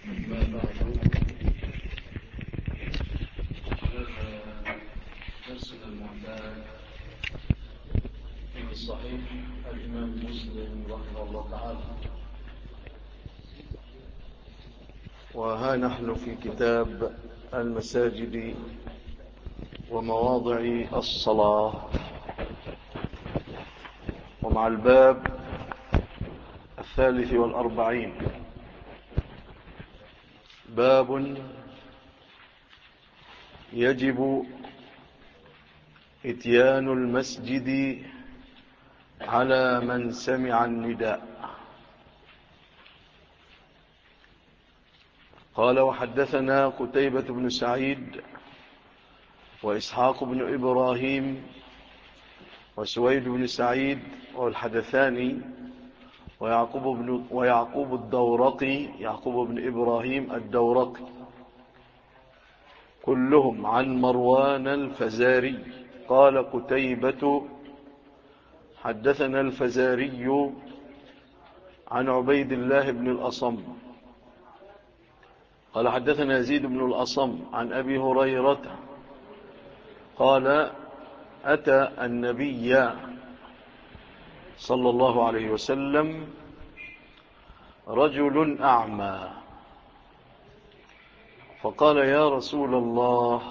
أما بعد درسنا المعتاد في صحيح الإمام مسلم رحمه الله تعالى. وها نحن في كتاب المساجد ومواضع الصلاة، ومع الباب 43. باب يجب إتيان المسجد على من سمع النداء. قال: وحدثنا قتيبة بن سعيد وإسحاق بن إبراهيم وسويد بن سعيد والحدثاني ويعقوب الدورقي، يعقوب بن إبراهيم الدورقي، كلهم عن مروان الفزاري. قال قتيبة: حدثنا الفزاري عن عبيد الله بن الأصم قال: حدثنا يزيد بن الأصم عن أبي هريرة قال: أتى النبي صلى الله عليه وسلم رجل أعمى فقال: يا رسول الله،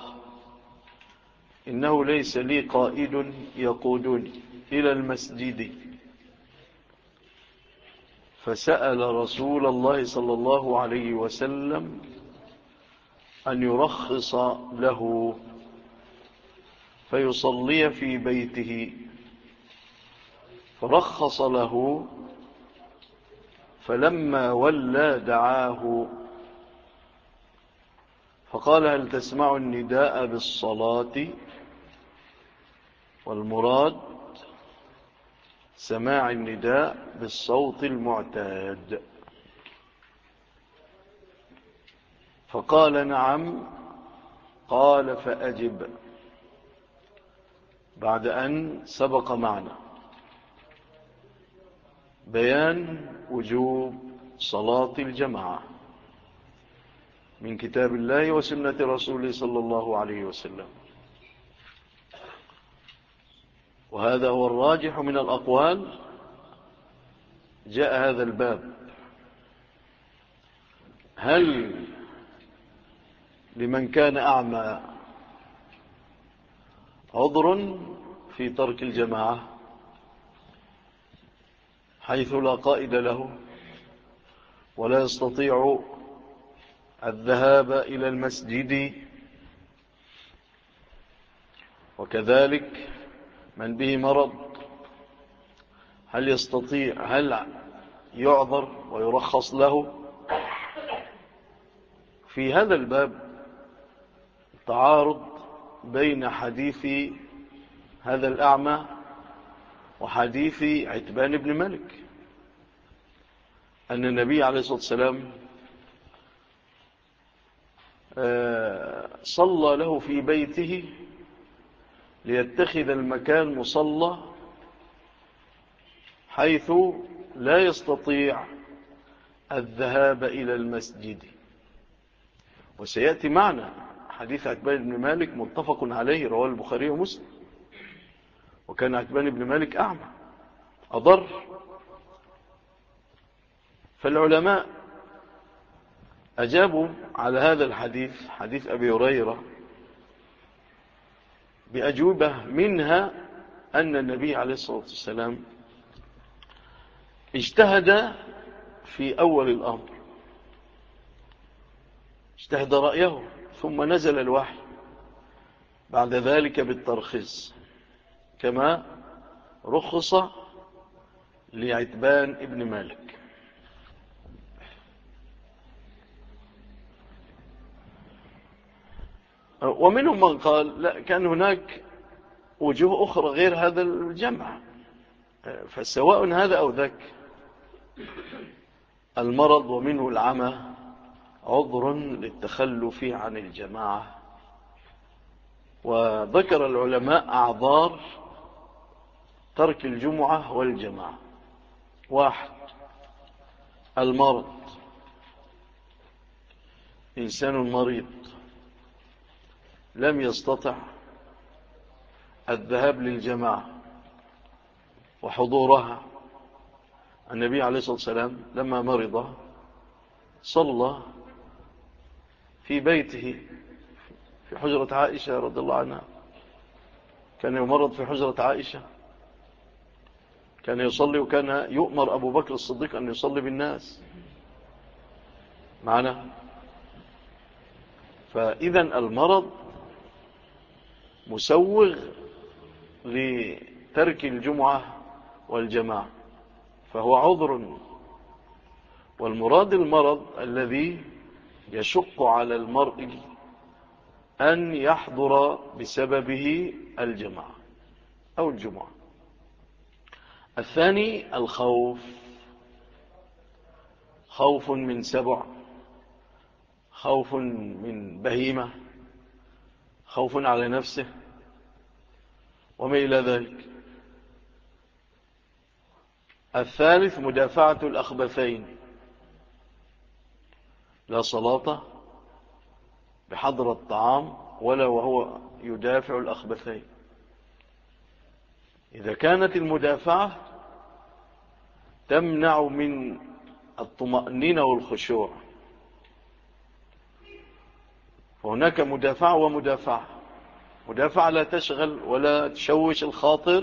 إنه ليس لي قائد يقودني إلى المسجد. فسأل رسول الله صلى الله عليه وسلم أن يرخص له فيصلي في بيته، فرخص له. فلما ولى دعاه فقال: هل تسمع النداء بالصلاة؟ والمراد سماع النداء بالصوت المعتاد. فقال: نعم. قال: فأجب. بعد أن سبق معنا بيان وجوب صلاة الجماعة من كتاب الله وسنة رسوله صلى الله عليه وسلم، وهذا هو الراجح من الأقوال. جاء هذا الباب: هل لمن كان أعمى عذر في ترك الجماعة حيث لا قائد له ولا يستطيع الذهاب إلى المسجد؟ وكذلك من به مرض، هل يستطيع، هل يعذر ويرخص له؟ في هذا الباب تعارض بين حديث هذا الأعمى وحديث عتبان بن مالك، أن النبي عليه الصلاة والسلام صلى له في بيته ليتخذ المكان مصلى حيث لا يستطيع الذهاب إلى المسجد. وسيأتي معنا حديث عتبان بن مالك متفق عليه، رواه البخاري ومسلم. وكان عتبان بن مالك أعمى أضر. فالعلماء أجابوا على هذا الحديث، حديث أبي هريرة، بأجوبة منها أن النبي عليه الصلاة والسلام اجتهد في أول الأمر، اجتهد رأيه، ثم نزل الوحي بعد ذلك بالترخيص، كما رخص لعتبان ابن مالك. ومنهم من قال لا، كان هناك وجوه أخرى غير هذا الجمع، فسواء هذا أو ذاك، المرض ومنه العمى عذر للتخلف عن الجماعة. وذكر العلماء أعذار ترك الجمعة والجماعة: 1، المرض، إنسان مريض لم يستطع الذهاب للجماعة وحضورها، النبي عليه الصلاة والسلام لما مرض صلى في بيته في حجرة عائشة رضي الله عنها. كان يمرض في حجرة عائشة، كان يصلي، وكان يؤمر أبو بكر الصديق أن يصلي بالناس معنا. فإذا المرض مسوغ لترك الجمعة والجماعة، فهو عذر. والمراد المرض الذي يشق على المرء أن يحضر بسببه الجماعة أو الجمعة. الثاني الخوف، خوف من سبع، خوف من بهيمة، خوف على نفسه وما إلى ذلك. الثالث مدافعة الأخبثين، لا صلاة بحضر الطعام ولا وهو يدافع الأخبثين. إذا كانت المدافعة تمنع من الطمأنينة والخشوع، فهناك مدافعة ومدافعة. مدافعة لا تشغل ولا تشوش الخاطر،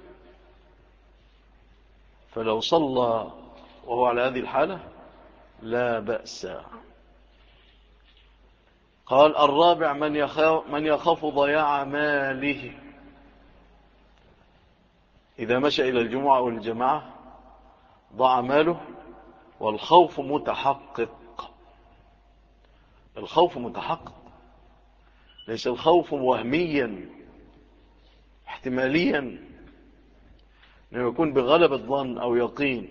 فلو صلى وهو على هذه الحالة لا بأس. قال الرابع من يخاف ضياع ماله، إذا مشى إلى الجمعة أو الجماعة ضاع ماله، والخوف متحقق. الخوف متحقق، ليس الخوف وهميا احتماليا أنه يكون بغلبة ظن أو يقين.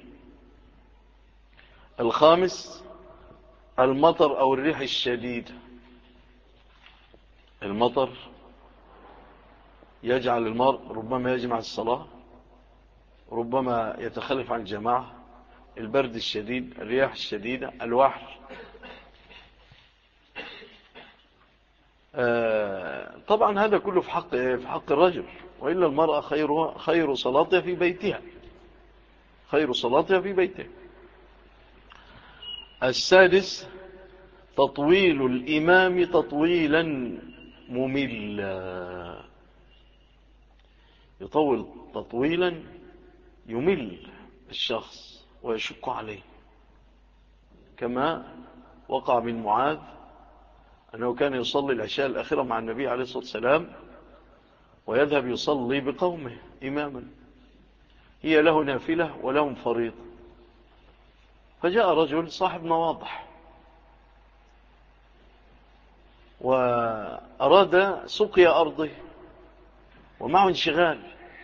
الخامس المطر أو الريح الشديدة. المطر يجعل المرء ربما يجمع الصلاة، ربما يتخلف عن الجماعة. البرد الشديد، الرياح الشديدة، الوحل. طبعا هذا كله في حق الرجل، وإلا المرأة خير صلاتها في بيتها، خير صلاتها في بيتها. السادس تطويل الإمام تطويلا مملا، يطول تطويلا يمل الشخص ويشق عليه، كما وقع من معاذ أنه كان يصلي العشاء الأخيرة مع النبي عليه الصلاة والسلام ويذهب يصلي بقومه إماما، هي له نافلة ولهم فريضة. فجاء رجل صاحب مواضح وأراد سقيا أرضه ومعه انشغال،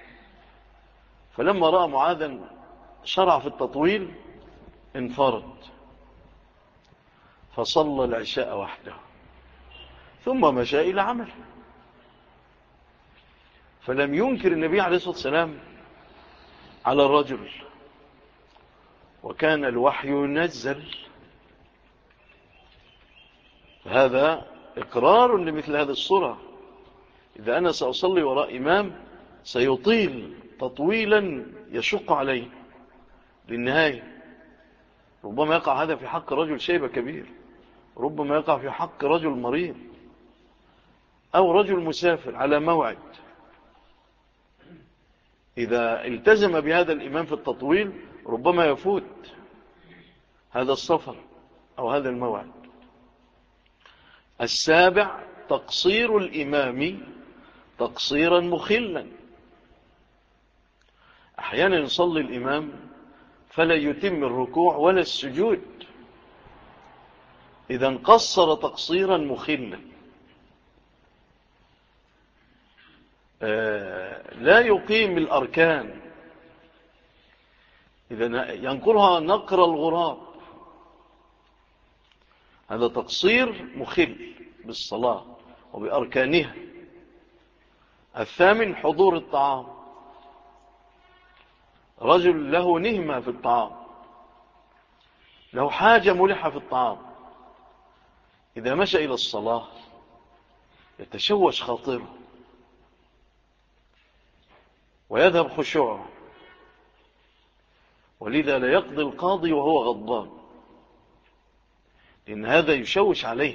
فلما رأى معاذا شرع في التطويل انفرد فصلى العشاء وحده ثم مشى إلى عمله. فلم ينكر النبي عليه الصلاة والسلام على الرجل، وكان الوحي ينزل. هذا إقرار لمثل هذه الصورة. إذا أنا سأصلي وراء إمام سيطيل تطويلا يشق عليه للنهاية، ربما يقع هذا في حق رجل شيبة كبير، ربما يقع في حق رجل مريض أو رجل مسافر على موعد. إذا التزم بهذا الإمام في التطويل ربما يفوت هذا السفر أو هذا الموعد. السابع تقصير الإمام تقصيرا مخلا. أحيانا يصلي الإمام فلا يتم الركوع ولا السجود، إذا قصر تقصيرا مخلا. لا يقيم الأركان، إذا ينقرها نقر الغراب، هذا تقصير مخل بالصلاة وبأركانها. الثامن حضور الطعام، رجل له نهمة في الطعام، له حاجة ملحة في الطعام، إذا مشى إلى الصلاة يتشوش خاطره ويذهب خشوعه، ولذا لا يقضي القاضي وهو غضبان، لأن هذا يشوش عليه.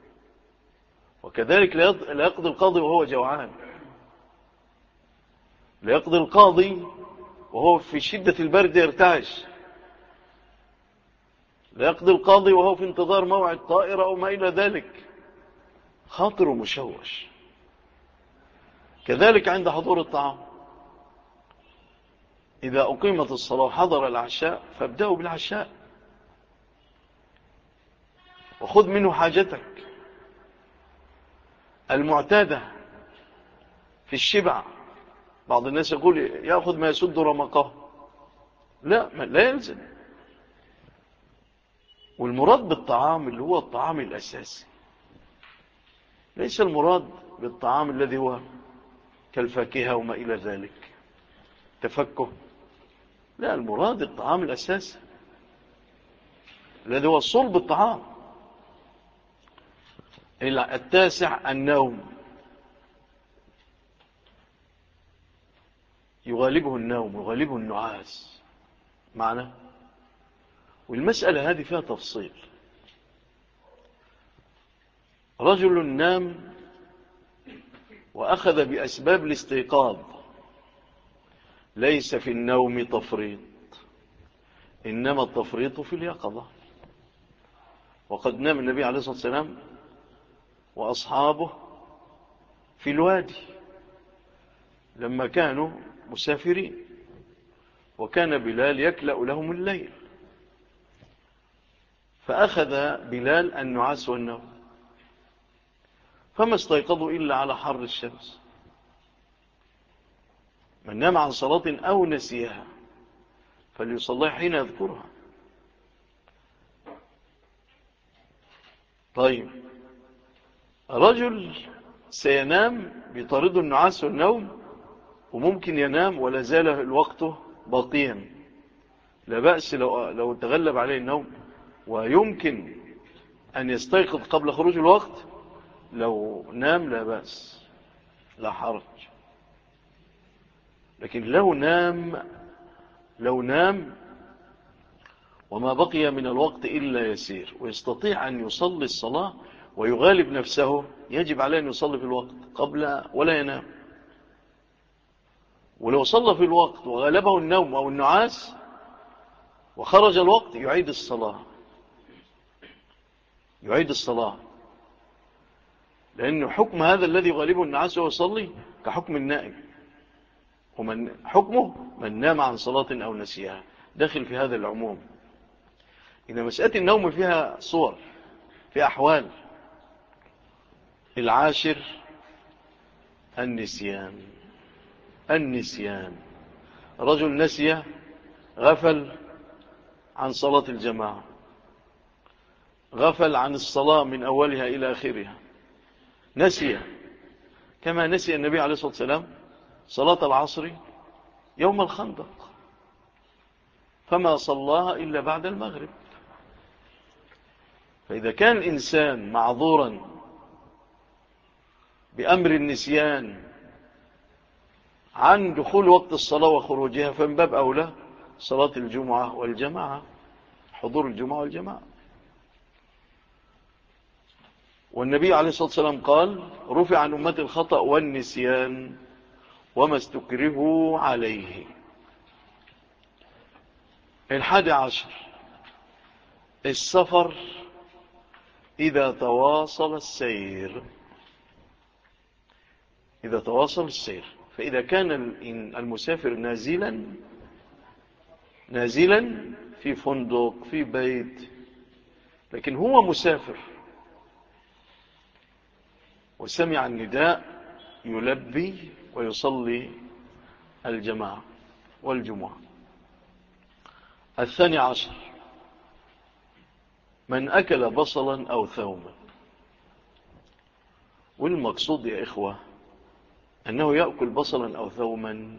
وكذلك لا يقضي القاضي وهو جوعان، لا يقضي القاضي وهو في شدة البرد يرتعش، لا يقضي القاضي وهو في انتظار موعد طائرة أو ما إلى ذلك، خاطره مشوش. كذلك عند حضور الطعام، إذا أقيمت الصلاة وحضر العشاء فابدأوا بالعشاء وخذ منه حاجتك المعتادة في الشبع. بعض الناس يقول يأخذ ما يسد رمقه، لا يلزم. والمراد بالطعام اللي هو الطعام الأساسي، ليس المراد بالطعام الذي هو كالفاكهة وما إلى ذلك تفكه، لا، المراد الطعام الأساسي الذي هو صلب الطعام. التاسع النوم، يغالبه النوم يغالبه النعاس معنا. والمسألة هذه فيها تفصيل. رجل نام وأخذ بأسباب الاستيقاظ، ليس في النوم تفريط، إنما التفريط في اليقظة. وقد نام النبي عليه الصلاة والسلام وأصحابه في الوادي لما كانوا مسافرين، وكان بلال يكلأ لهم الليل، فأخذ بلال النعاس والنوم، فما استيقظوا إلا على حر الشمس. من نام عن صلاة أو نسيها فليصلي حين يذكرها. طيب، رجل سينام بيطارده النعاس والنوم، وممكن ينام ولا زال الوقت باقيا، لا بأس لو تغلب عليه النوم، ويمكن أن يستيقظ قبل خروج الوقت. لو نام لا بأس، لا حرج. لكن لو نام وما بقي من الوقت إلا يسير ويستطيع أن يصلي الصلاة ويغالب نفسه، يجب عليه أن يصلي في الوقت قبل ولا ينام. ولو صلى في الوقت وغالبه النوم أو النعاس وخرج الوقت يعيد الصلاة، لأن حكم هذا الذي يغالبه النعاس ويصلي كحكم النائم، ومن حكمه من نام عن صلاة أو نسيها، داخل في هذا العموم. إن مسألة النوم فيها صور، في أحوال. العاشر النسيان. رجل نسي، غفل عن صلاة الجماعة، غفل عن الصلاة من أولها إلى آخرها، نسي، كما نسي النبي عليه الصلاة والسلام صلاة العصر يوم الخندق، فما صلاها إلا بعد المغرب. فإذا كان الإنسان معذورا بأمر النسيان عن دخول وقت الصلاة وخروجها، فمن باب أولى صلاة الجمعة والجماعة، حضور الجمعة والجماعة. والنبي عليه الصلاة والسلام قال: رفع عن أمة الخطأ والنسيان وما استكرهوا عليه. 11 السفر إذا تواصل السير. فإذا كان المسافر نازلا في فندق في بيت، لكن هو مسافر وسمع النداء يلبي ويصلي الجماعة والجمعة. 12 من أكل بصلا أو ثوما. والمقصود يا إخوة أنه يأكل بصلا أو ثوما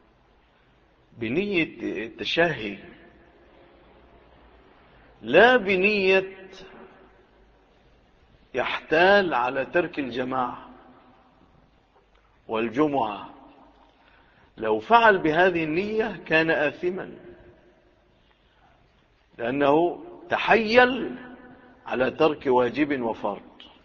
بنية التشهي، لا بنية يحتال على ترك الجماعة والجمعة، لو فعل بهذه النية كان آثما، لأنه تحيل على ترك واجب وفرض.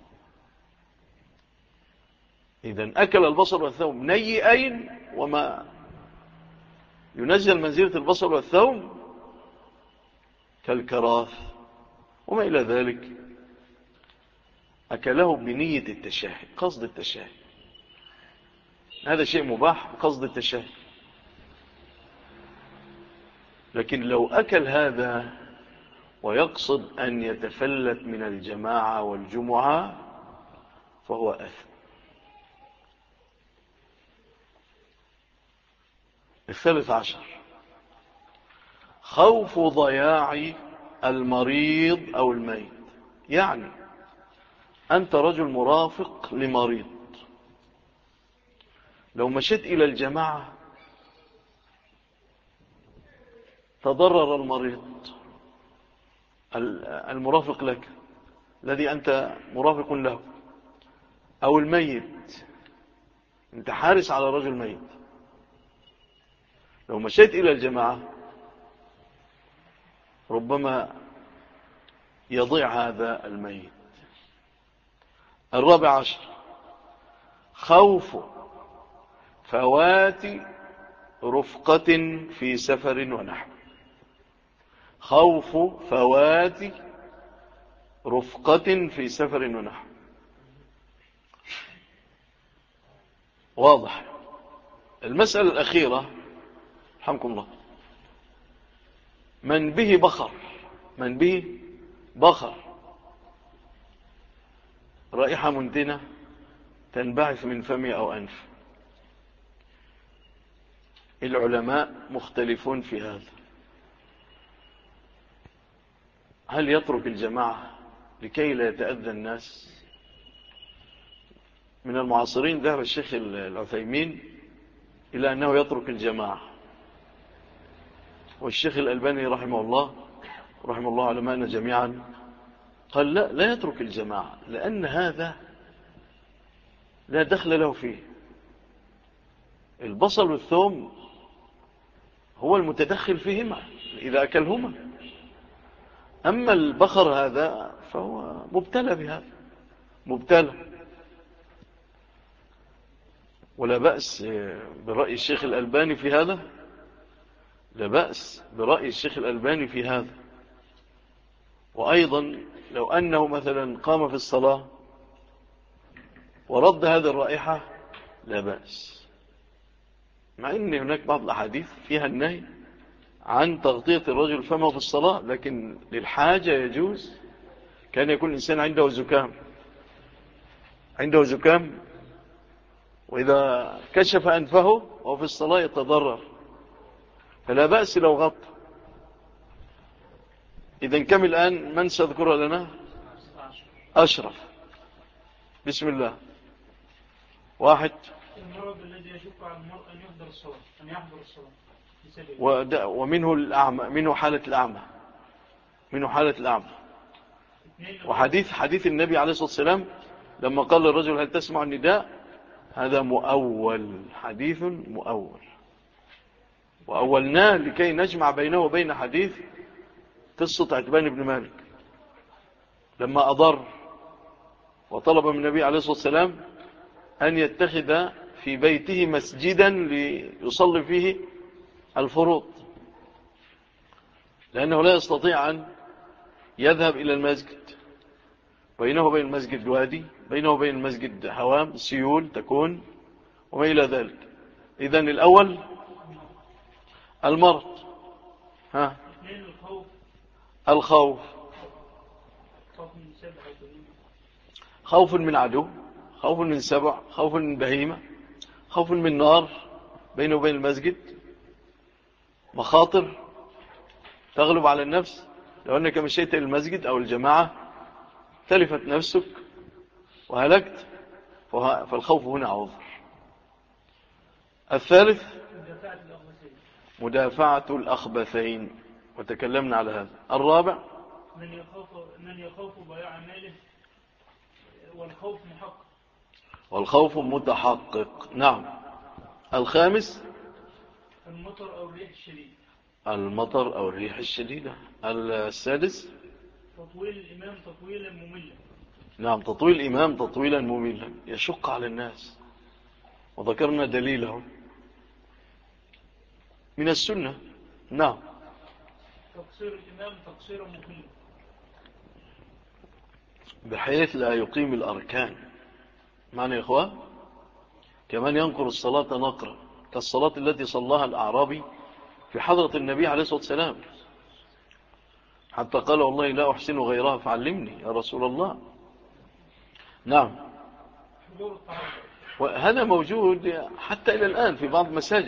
إذن أكل البصل والثوم نيئين، وما ينزل منزلة البصل والثوم كالكراث وما إلى ذلك، أكله بنية التشاهي، قصد التشاهي، هذا شيء مباح بقصد التشاهي. لكن لو أكل هذا ويقصد أن يتفلت من الجماعة والجمعة فهو أثم. الثالث عشر خوف ضياع المريض أو الميت. يعني أنت رجل مرافق لمريض، لو مشيت إلى الجماعة تضرر المريض المرافق لك الذي أنت مرافق له، أو الميت، أنت حارس على رجل ميت، لو مشيت إلى الجماعة ربما يضيع هذا الميت. الرابع عشر خوف فوات رفقة في سفر ونحو. خوف فوات رفقة في سفر ونحو واضح. المسألة الأخيرة رحمكم الله، من به بخر، من به بخر رائحة منتنة تنبعث من فمه أو أنف. العلماء مختلفون في هذا، هل يترك الجماعة لكي لا يتأذى الناس؟ من المعاصرين ذهب الشيخ العثيمين إلى أنه يترك الجماعة، والشيخ الألباني رحمه الله ورحمه الله علماءنا جميعا قال لا يترك الجماعة، لأن هذا لا دخل له فيه. البصل والثوم هو المتدخل فيهما إذا أكلهما، أما البخر هذا فهو مبتلى بهذا، مبتلى. ولا بأس برأي الشيخ الألباني في هذا، لا بأس برأي الشيخ الألباني في هذا. وأيضا لو أنه مثلا قام في الصلاة ورد هذه الرائحة لا بأس، مع أن هناك بعض الأحاديث فيها النهي عن تغطية الرجل فمه في الصلاة، لكن للحاجة يجوز. كان يكون الإنسان عنده زكام وإذا كشف أنفه وهو في الصلاة يتضرر، فلا بأس لو غطى. إذن كم الآن؟ من سيذكرها لنا؟ أشرف. بسم الله. واحد، المرض الذي يشق على المرء أن يحضر الصلاة ومنه الأعمى، منه حالة الأعمى. حديث النبي عليه الصلاة والسلام لما قال للرجل هل تسمع النداء، هذا مؤول، حديث مؤول، وأولناه لكي نجمع بينه وبين حديث قصة عتبان بن مالك لما أضر وطلب من النبي عليه الصلاة والسلام أن يتخذ في بيته مسجدا ليصلي فيه الفروض، لأنه لا يستطيع أن يذهب إلى المسجد، بينه وبين المسجد وادي، بينه وبين المسجد هوام سيول تكون وما إلى ذلك. إذن الأول المرض، الخوف، خوف من عدو، خوف من سبع، خوف من بهيمة، خوف من نار بينه وبين المسجد، مخاطر تغلب على النفس. لو أنك مشيت إلى المسجد أو الجماعة تلفت نفسك وهلكت، فالخوف هنا عذر. الثالث مدافعة الأخبثين، وتكلمنا على هذا. الرابع من يخاف ضياع ماله والخوف محقق. والخوف متحقق. نعم. الخامس المطر أو الريح الشديد. المطر أو الريح الشديدة. السادس تطويل الإمام تطويلا مملا. نعم، تطويل الإمام تطويلا مملا يشق على الناس، وذكرنا دليله من السنة. نعم. تقصير الإمام تقصيرا مخلا، بحيث لا يقيم الأركان. معنى يا إخوان كمان ينقر الصلاة نقرا، كالصلاة التي صلاها الأعرابي في حضرة النبي عليه الصلاة والسلام، حتى قال والله لا أحسن غيرها فعلمني يا رسول الله. نعم. حضور الطعام. وهذا موجود حتى إلى الآن في بعض المساجد،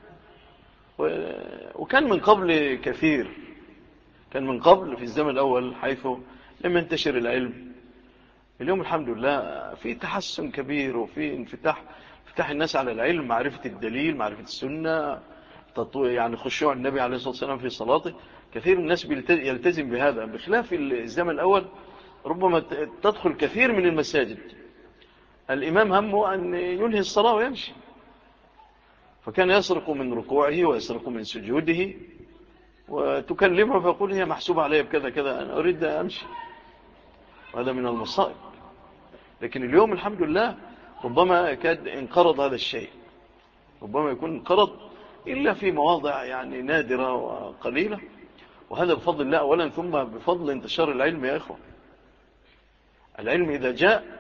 وكان من قبل كثير، كان من قبل في الزمن الأول حيث لم ينتشر العلم. اليوم الحمد لله في تحسن كبير، وفي انفتاح الناس على العلم، معرفة الدليل، معرفة السنة، يعني خشوع النبي عليه الصلاة والسلام في صلاته. كثير من الناس يلتزم بهذا، بخلاف الزمن الأول ربما تدخل كثير من المساجد الإمام همه أن ينهي الصلاة ويمشي، فكان يسرق من ركوعه ويسرق من سجوده، وتكلمه فيقول هي محسوبة علي بكذا كذا، أنا أريد أن أمشي. وهذا من المصائب. لكن اليوم الحمد لله ربما كاد انقرض هذا الشيء، ربما يكون انقرض إلا في مواضع يعني نادرة وقليلة، وهذا بفضل الله أولا، ثم بفضل انتشار العلم يا إخوة. العلم إذا جاء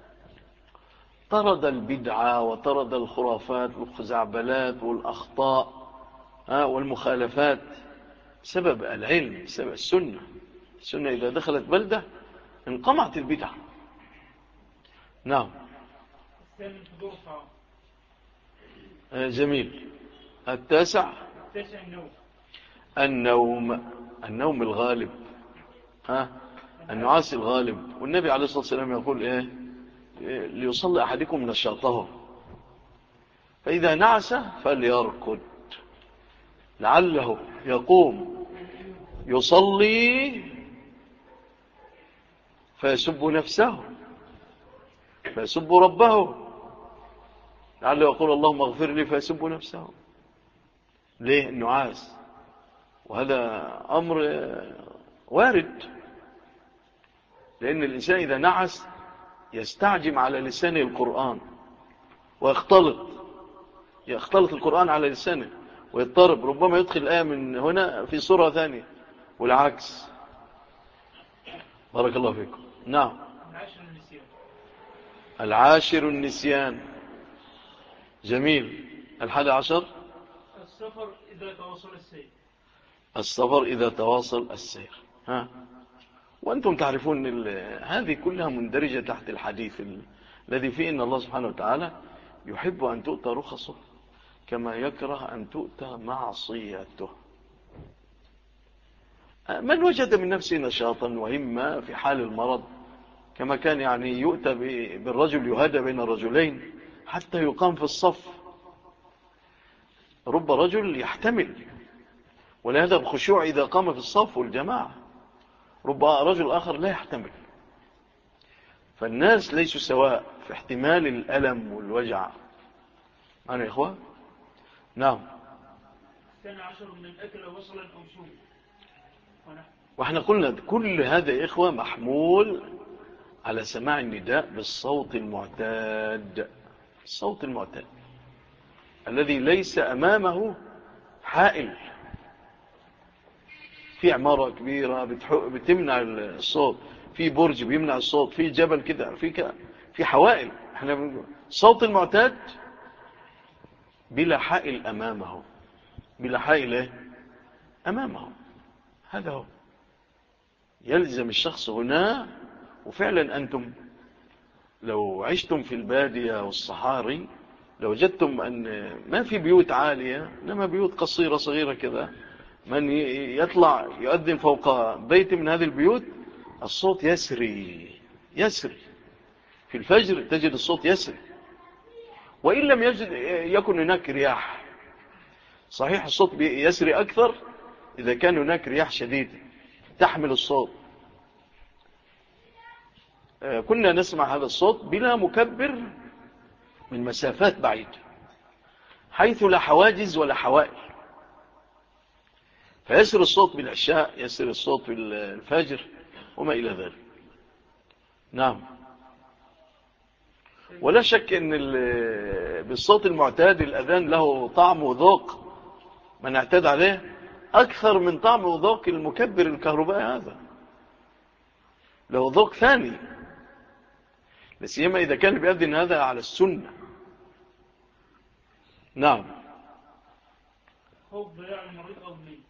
طرد البدعة وطرد الخرافات والخزعبلات والأخطاء والمخالفات، سبب العلم، سبب السنة. السنة إذا دخلت بلدة انقمعت البدعة. نعم. الثامن حضور الطعام. جميل. التاسع النوم الغالب، النعاس الغالب. والنبي عليه الصلاة والسلام يقول إيه؟ ليصلي أحدكم نشاطه، فإذا نعس فليركض لعله يقوم يصلي فيسب نفسه فيسب ربه، لعله يقول اللهم اغفر لي فيسب نفسه. ليه؟ النعاس. وهذا أمر وارد، لأن الإنسان إذا نعس يستعجم على لسانه القرآن يختلط القرآن على لسانه ويضطرب، ربما يدخل الآية من هنا في سورة ثانية والعكس. بارك الله فيكم. نعم. العاشر النسيان. جميل. 11 السفر إذا تواصل السير. السفر إذا تواصل السير. وأنتم تعرفون هذه كلها مندرجة تحت الحديث الذي فيه إن الله سبحانه وتعالى يحب أن تؤتى رخصه كما يكره أن تؤتى معصيته. من وجد من نفسه نشاطا وهمة في حال المرض، كما كان يعني يؤتى بالرجل يهدى بين الرجلين حتى يقام في الصف، رب رجل يحتمل ولهذا بخشوع إذا قام في الصف والجماعة، رب رجل آخر لا يحتمل. فالناس ليسوا سواء في احتمال الألم والوجع. أنا يا إخوان. نعم. 12 من أكل وصلا أو شوم. وإحنا قلنا كل هذا يا إخوة محمول على سماع النداء بالصوت المعتاد، الصوت المعتاد الذي ليس أمامه حائل. في عمارة كبيرة بتمنع الصوت، في برج بيمنع الصوت، في جبل كده، في حوائل. احنا الصوت المعتاد بلا حائل أمامه، بلا حائل أمامه. هذا هو يلزم الشخص هنا. وفعلا أنتم لو عشتم في البادية والصحاري لوجدتم أن ما في بيوت عالية، إنما بيوت قصيرة صغيرة كذا. من يطلع يؤذن فوق بيت من هذه البيوت الصوت يسري في الفجر، تجد الصوت يسري. وإن لم يكن هناك رياح، صحيح الصوت يسري أكثر إذا كان هناك رياح شديدة تحمل الصوت. كنا نسمع هذا الصوت بلا مكبر من مسافات بعيدة حيث لا حواجز ولا حوائل، فيسر الصوت بالعشاء، يسر الصوت بالفجر وما إلى ذلك. نعم. ولا شك أن بالصوت المعتاد الأذان له طعم وذوق من اعتاد عليه أكثر من طعم وذوق المكبر الكهربائي، هذا له ذوق ثاني، لسيما إذا كان بيأذن هذا على السنة. نعم. خوف ضياع المريض أو الميت.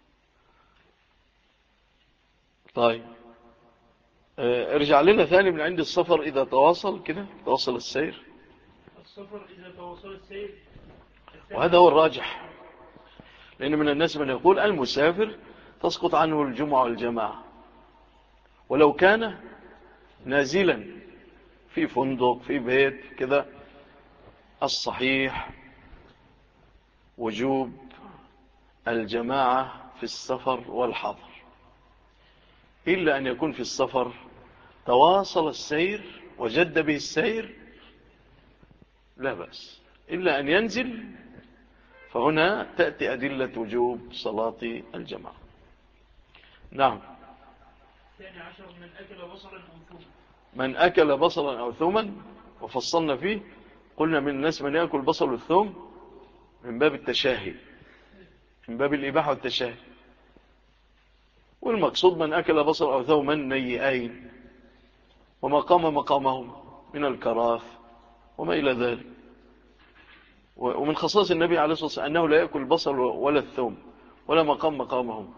طيب ارجع لنا ثاني من عند السفر إذا تواصل كده، تواصل السير. السفر إذا تواصل السير، وهذا هو الراجح، لأن من الناس من يقول المسافر تسقط عنه الجمعة والجماعة ولو كان نازلا في فندق في بيت كذا. الصحيح وجوب الجماعة في السفر والحضر، إلا أن يكون في السفر تواصل السير وجد به السير لا بأس، إلا أن ينزل، فهنا تأتي أدلة وجوب صلاة الجماعة. نعم. الثاني عشر من أكل بصلا أو ثوما. من أكل بصلا أو ثوما، وفصلنا فيه قلنا من الناس من يأكل بصل والثوم من باب التشاهي، من باب الإباحة والتشاهي، والمقصود من أكل بصل أو ثوما نيئين وما قام مقامهم من الكراث وما إلى ذلك. ومن خصائص النبي عليه الصلاة والسلام أنه لا يأكل البصل ولا الثوم ولا مقام مقامهم،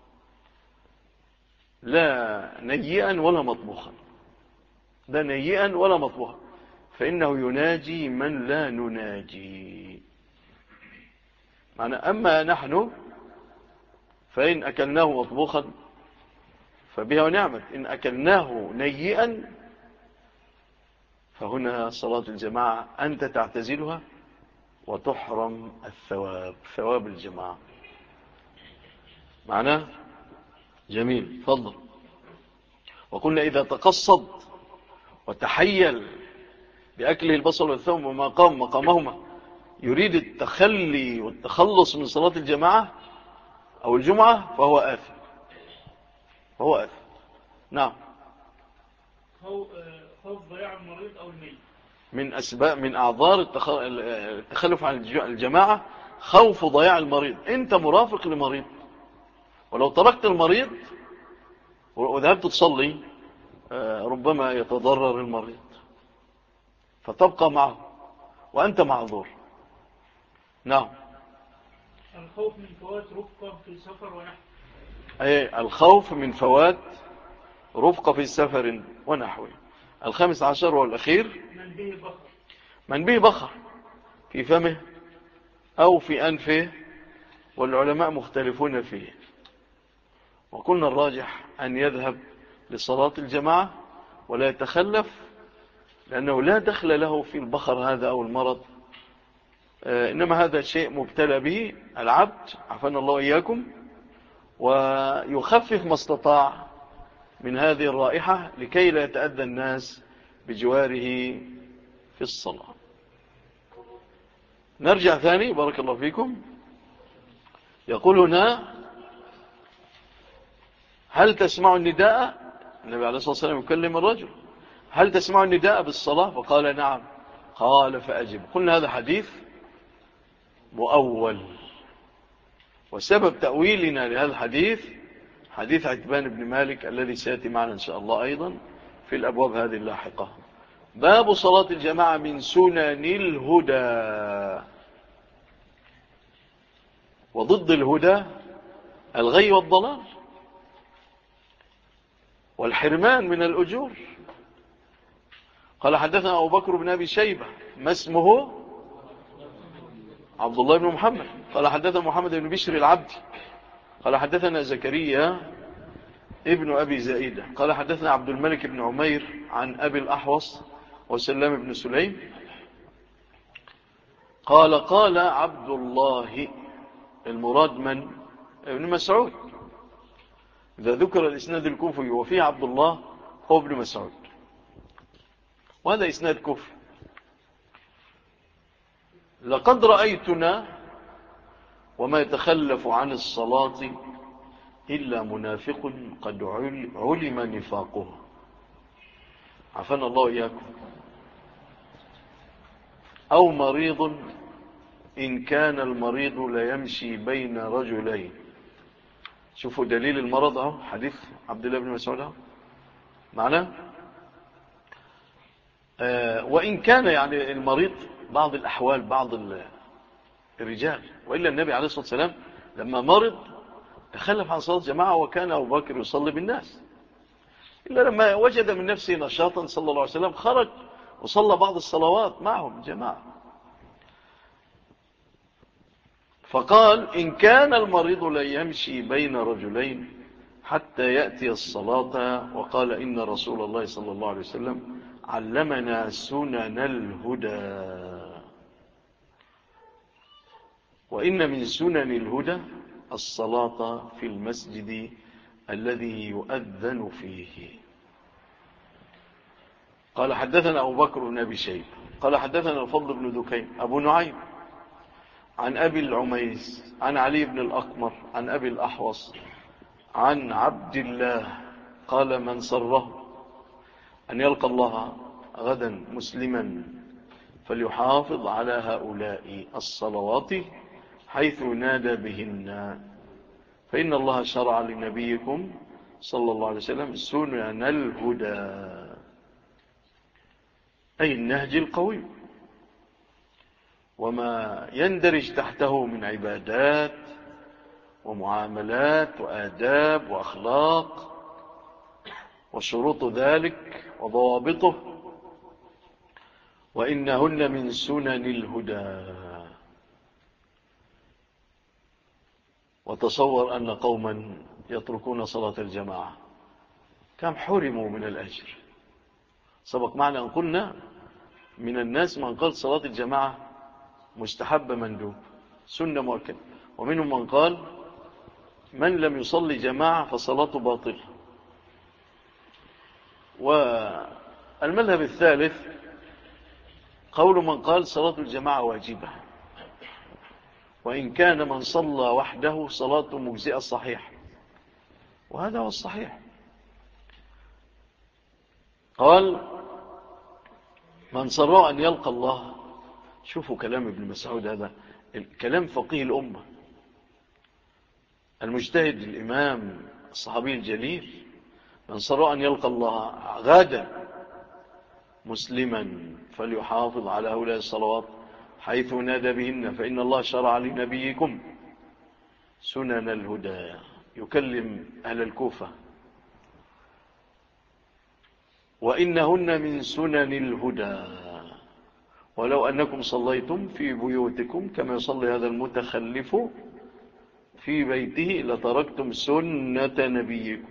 لا نيئا ولا مطبوخا، لا نيئا ولا مطبوخا، فإنه يناجي من لا نناجي. معنى أما نحن فإن أكلناه مطبوخا فبها ونعمت، إن أكلناه نيئا فهنا صلاة الجماعة أنت تعتزلها وتحرم الثواب، ثواب الجماعة. معناه جميل. فضل. وقلنا إذا تقصد وتحيل بأكله البصل والثوم وما قام مقامهما يريد التخلي والتخلص من صلاة الجماعة أو الجمعة فهو آثم، فهو آثم. نعم. خوف ضياع المريض أو الميت. من أسباب من أعذار التخلف عن الجماعة خوف ضياع المريض. أنت مرافق لمريض، ولو تركت المريض وذهبت تصلي ربما يتضرر المريض فتبقى معه وأنت معذور. نعم. الخوف من فوات رفقة في سفر ونحو. أي الخوف من فوات رفقة في سفر ونحوه. 15 والأخير من به بخر في فمه أو في أنفه، والعلماء مختلفون فيه، وقلنا الراجح أن يذهب لصلاة الجماعة ولا يتخلف، لأنه لا دخل له في البخر هذا أو المرض، إنما هذا شيء مبتلى به العبد عافانا الله إياكم، ويخفف ما استطاع من هذه الرائحة لكي لا يتأذى الناس بجواره في الصلاة. نرجع ثاني بارك الله فيكم. يقول هنا هل تسمع النداء؟ النبي عليه الصلاة والسلام يكلم الرجل، هل تسمع النداء بالصلاة؟ فقال نعم. قال فأجب. قلنا هذا حديث مؤول، وسبب تأويلنا لهذا الحديث حديث عتبان بن مالك الذي سيأتي معنا إن شاء الله أيضا في الأبواب هذه اللاحقة. باب صلاة الجماعة من سنن الهدى، وضد الهدى الغي والضلال والحرمان من الأجور. قال حدثنا أبو بكر بن أبي شيبة ما اسمه؟ عبد الله بن محمد. قال حدثنا محمد بن بشر العبدي قال حدثنا زكريا ابن أبي زائدة قال حدثنا عبد الملك بن عمير عن أبي الأحوص وسلام بن سليم قال قال عبد الله، المراد من؟ ابن مسعود. إذا ذكر الإسناد الكوفي وفيه عبد الله هو ابن مسعود. وهذا إسناد كفر. لقد رأيتنا وما يتخلف عن الصلاة إلا منافق قد علم نفاقه. عافانا الله إياكم. أو مريض إن كان المريض ليمشي بين رجلين. شوفوا دليل المرض اهو، حديث عبد الله بن مسعود معناه. وإن كان يعني المريض بعض الأحوال بعض الرجال، وإلا النبي عليه الصلاة والسلام لما مرض تخلف عن صلاة جماعة، وكان أبو بكر يصلي بالناس، إلا لما وجد من نفسه نشاطا صلى الله عليه وسلم خرج وصلى بعض الصلوات معهم جماعة. فقال إن كان المريض لا يمشي بين رجلين حتى يأتي الصلاة. وقال إن رسول الله صلى الله عليه وسلم علمنا سنن الهدى، وإن من سنن الهدى الصلاة في المسجد الذي يؤذن فيه. قال حدثنا أبو بكر بن أبي شيبة قال حدثنا الفضل بن دكين أبو نعيم عن أبي العميس عن علي بن الأقمر عن أبي الأحوص عن عبد الله قال من سره أن يلقى الله غدا مسلما فليحافظ على هؤلاء الصلوات حيث نادى بهن، فإن الله شرع لنبيكم صلى الله عليه وسلم سنن الهدى، أي النهج القوي، وما يندرج تحته من عبادات ومعاملات وآداب وأخلاق وشروط ذلك وضوابطه، وإنهن من سنن الهدى. وتصور أن قوما يتركون صلاة الجماعة كم حرموا من الأجر. سبق معنا أن قلنا من الناس من قال صلاة الجماعة مستحب مندوب سنة مؤكدة، ومنهم من قال من لم يصلي جماعة فصلاته باطلة. والمذهب الثالث قول من قال صلاة الجماعة واجبة، وإن كان من صلى وحده صلاته مجزئة صحيح، وهذا هو الصحيح. قال من سره أن يلقى الله. شوفوا كلام ابن مسعود، هذا كلام فقيه الأمة المجتهد الإمام الصحابي الجليل. من سره أن يلقى الله غدا مسلما فليحافظ على هؤلاء الصلوات حيث نادى بهن، فإن الله شرع لنبيكم سنن الهدى. يكلم أهل الكوفة وإنهن من سنن الهدى، ولو أنكم صليتم في بيوتكم كما يصلي هذا المتخلف في بيته لتركتم سنة نبيكم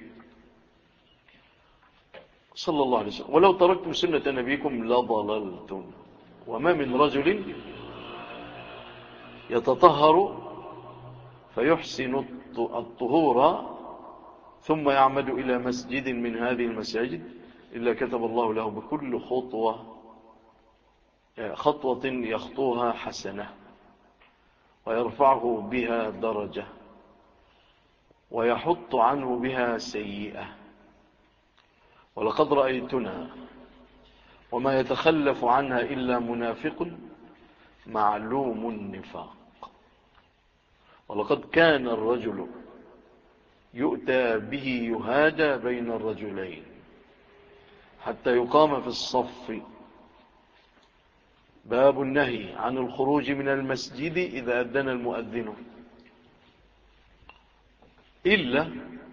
صلى الله عليه وسلم، ولو تركتم سنة نبيكم لضللتم. وما من رجل يتطهر فيحسن الطهور ثم يعمد إلى مسجد من هذه المساجد إلا كتب الله له بكل خطوة يخطوها حسنة، ويرفعه بها درجة، ويحط عنه بها سيئة. ولقد رأيتنا وما يتخلف عنها إلا منافق معلوم النفاق. ولقد كان الرجل يؤتى به يهادى بين الرجلين حتى يقام في الصف. باب النهي عن الخروج من المسجد إذا أذن المؤذن إلا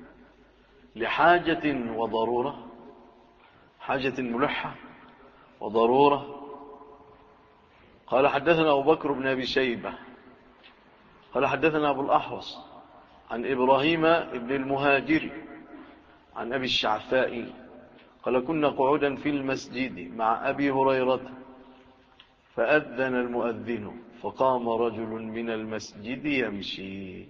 لحاجة وضرورة، حاجة ملحة وضرورة. قال حدثنا أبو بكر بن أبي شيبة قال حدثنا أبو الأحوص عن إبراهيم بن المهاجر عن أبي الشعثاء قال كنا قعودا في المسجد مع أبي هريرة فأذن المؤذن فقام رجل من المسجد يمشي.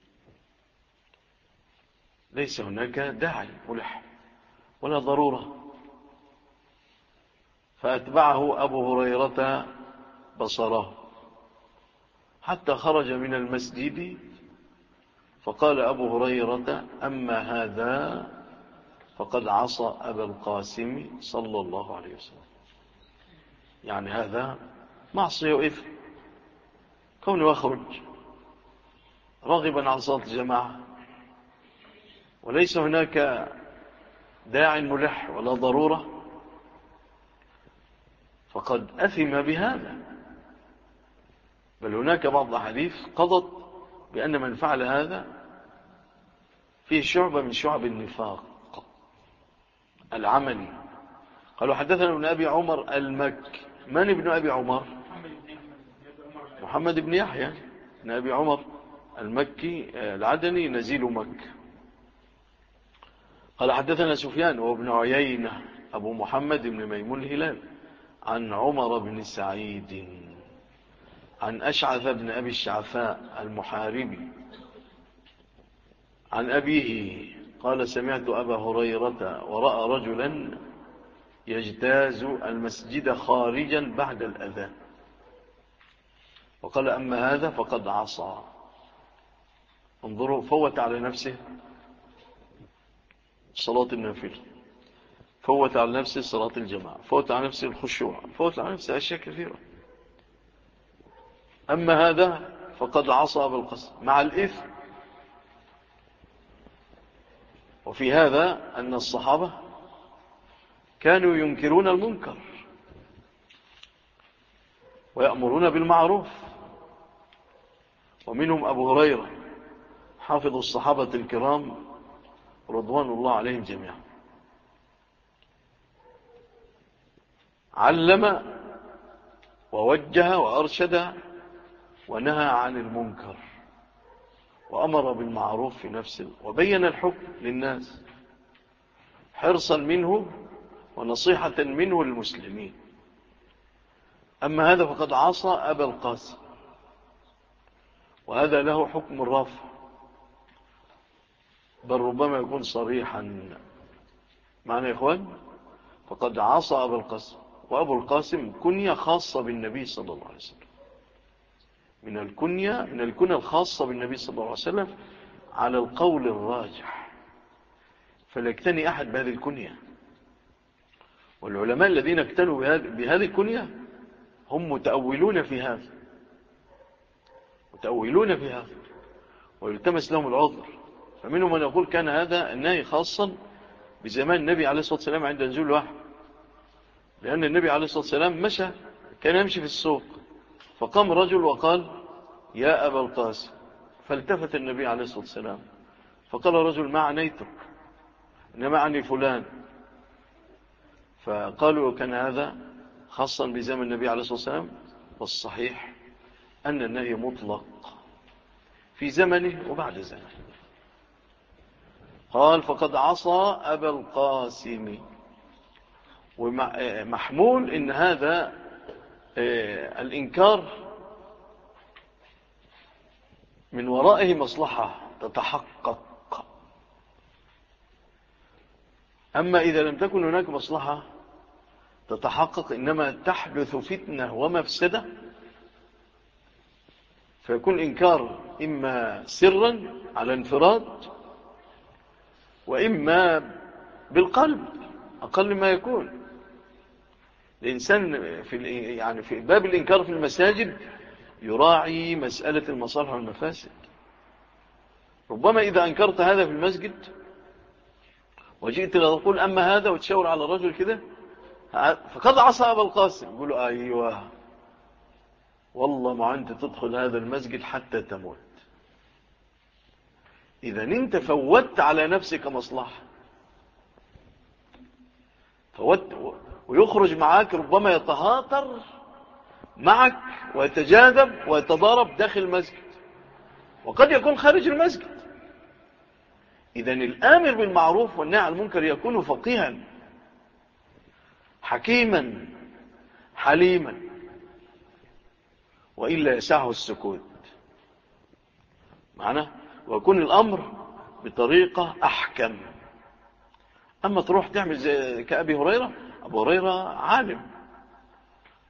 ليس هناك داعي ملح ولا ضرورة، فأتبعه أبو هريرة بصره حتى خرج من المسجد، فقال أبو هريرة: أما هذا فقد عصى أبا القاسم صلى الله عليه وسلم. يعني هذا معصية وإثم، كونه يخرج راغبا عن صلاة الجماعة وليس هناك داع ملح ولا ضرورة، فقد أثم بهذا. بل هناك بعض الأحاديث قضت بأن من فعل هذا فيه شعبة من شعب النفاق العملي. قالوا: حدثنا ابن أبي عمر المكي. من ابن أبي عمر؟ محمد بن يحيى ابن أبي عمر المكي العدني نزيل مكة. قال: حدثنا سفيان وابن عيينة أبو محمد بن ميمون الهلال عن عمر بن سعيد عن أشعث بن أبي الشعفاء المحاربي عن أبيه قال: سمعت أبا هريرة ورأى رجلا يجتاز المسجد خارجا بعد الأذان، وقال: أما هذا فقد عصى. انظروا، فوت على نفسه صلاة النافلة، فوت على نفسه صلاة الجماعة، فوت على نفسه الخشوع، فوت على نفسه أشياء كثيرة. أما هذا فقد عصى بالقسم مع الإثم. وفي هذا أن الصحابة كانوا ينكرون المنكر ويأمرون بالمعروف، ومنهم أبو هريرة حافظ الصحابة الكرام رضوان الله عليهم جميعا، علم ووجه وأرشد ونهى عن المنكر وأمر بالمعروف في نفسه، وبين الحكم للناس حرصا منه ونصيحة منه للمسلمين. أما هذا فقد عصى أبا القاسم، وهذا له حكم الرفع، بل ربما يكون صريحا. معنى يا إخوان، فقد عصى أبا القاسم. وأبو القاسم كنية خاصة بالنبي صلى الله عليه وسلم، من الكنية الخاصة بالنبي صلى الله عليه وسلم على القول الراجح، فلا يكتني أحد بهذه الكنية. والعلماء الذين اكتنوا بهذه الكنية هم متأولون في هذا، ويلتمس لهم العذر. فمنهم من يقول كان هذا النهي خاصا بزمان النبي عليه الصلاة والسلام عند نزول الوحي، لأن النبي عليه الصلاة والسلام كان يمشي في السوق، فقام رجل وقال: يا أبا القاسم. فالتفت النبي عليه الصلاة والسلام فقال رجل: ما عنيتك، إنما عني فلان. فقالوا: كان هذا خاصا بزمن النبي عليه الصلاة والسلام، والصحيح أن النهي مطلق في زمنه وبعد زمنه. قال: فقد عصى أبا القاسم. ومحمول إن هذا الإنكار من ورائه مصلحة تتحقق. أما إذا لم تكن هناك مصلحة تتحقق، إنما تحدث فتنة ومفسدة، فيكون إنكار إما سرا على انفراد، وإما بالقلب أقل ما يكون. الإنسان في باب الإنكار في المساجد يراعي مسألة المصالح والمفاسد. ربما إذا أنكرت هذا في المسجد وجئت لتقول أما هذا وتشاور على الرجل كده، فقد عصى أبا القاسم، يقولوا: أيوة والله ما أنت تدخل هذا المسجد حتى تموت. إذا أنت فوت على نفسك مصلحة، ويخرج معك، ربما يتهاتر معك ويتجاذب ويتضارب داخل المسجد، وقد يكون خارج المسجد. إذن الآمر بالمعروف والنهي عن المنكر يكون فقيها حكيما حليما، وإلا يسعه السكوت معنا، ويكون الأمر بطريقة أحكم. أما تروح تعمل زي كأبي هريرة، أبو هريرة عالم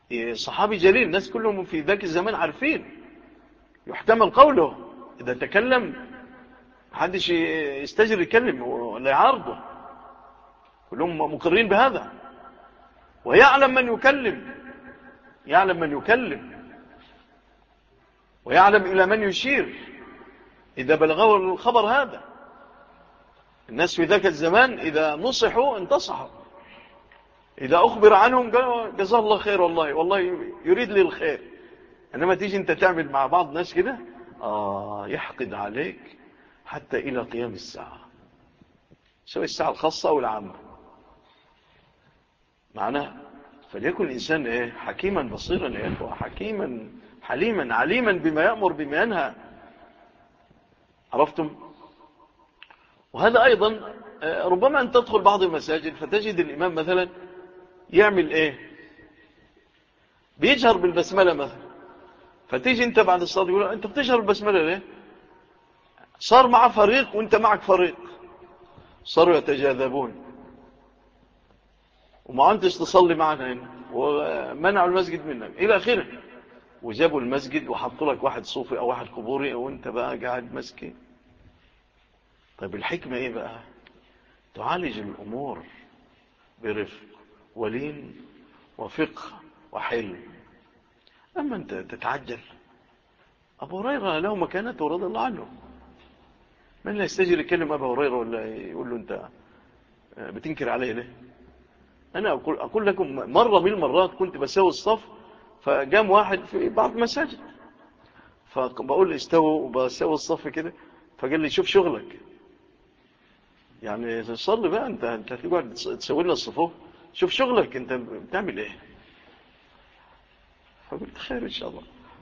صحابي جليل، الناس كلهم في ذاك الزمان عارفين، يحتمل قوله إذا تكلم محدش يستجر يكلم ولا يعارضه، كلهم مقرين بهذا. ويعلم من يكلم، يعلم من يكلم، ويعلم إلى من يشير إذا بلغه الخبر هذا. الناس في ذاك الزمان إذا نصحوا انتصحوا، إذا أخبر عنهم قالوا جزاه الله خير، والله يريد لي الخير. إنما تيجي أنت تعمل مع بعض ناس كده يحقد عليك حتى إلى قيام الساعة، سواء الساعة الخاصة أو العامة معناها. فليكن الإنسان حكيما بصيرا يا أخوة، حكيما حليما عليما بما يأمر بما ينهى. عرفتم؟ وهذا أيضا ربما أن تدخل بعض المساجد فتجد الإمام مثلا يعمل بيجهر بالبسملة مثلا، فتيجي أنت بعد الصلاة يقول أنت بتجهر بالبسملة ليه؟ صار مع فريق وأنت معك فريق، صاروا يتجاذبون وما أنتش تصلي معنا هنا، ومنعوا المسجد منك إلى آخره، وجابوا المسجد وحطوا لك واحد صوفي أو واحد قبوري وأنت بقى قاعد مسكين. طيب الحكمة إيه بقى؟ تعالج الأمور برفق ولين وفقه وحلم. أما أنت تتعجل. أبو هريرة له مكانته رضي الله عنه، من لا يستجر يكلم أبو هريرة ولا يقول له أنت بتنكر عليه ليه؟ أنا أقول لكم مرة من المرات كنت بسوي الصف، فقام واحد في بعض المساجد، فبقول استووا وبسوي الصف كده، فقال لي شوف شغلك، يعني صلي بقى، انت هتقعد تسوي لنا الصفوف، شوف شغلك انت بتعمل ايه. فقلت خير ان شاء الله،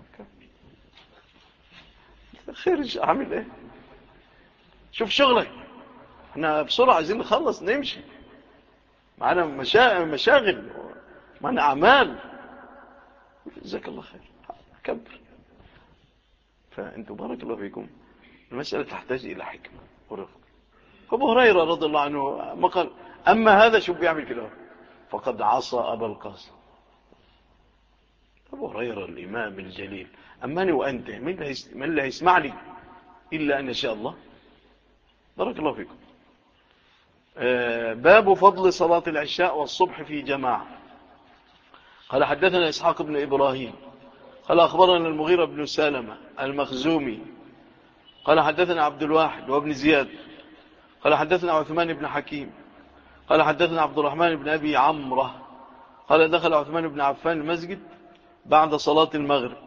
خير ان شاء الله، اعمل ايه؟ شوف شغلك، احنا بسرعه عايزين نخلص نمشي، معنا مشاغل، معنا اعمال. جزاك الله خير، كبر. فانتم بارك الله فيكم، المساله تحتاج الى حكمه ورفق. أبو هريرة رضي الله عنه ما قال أما هذا شو بيعمل كده؟ فقد عصى أبا القاسم. أبو هريرة الإمام الجليل، أماني وأنت من اللي هيسمعني إلا أن يشاء الله. بارك الله فيكم. باب فضل صلاة العشاء والصبح في جماعة. قال حدثنا إسحاق بن إبراهيم قال أخبرنا المغيرة بن سالمة المخزومي قال حدثنا عبد الواحد وابن زياد قال حدثنا عثمان بن حكيم قال حدثنا عبد الرحمن بن أبي عمرة قال دخل عثمان بن عفان المسجد بعد صلاة المغرب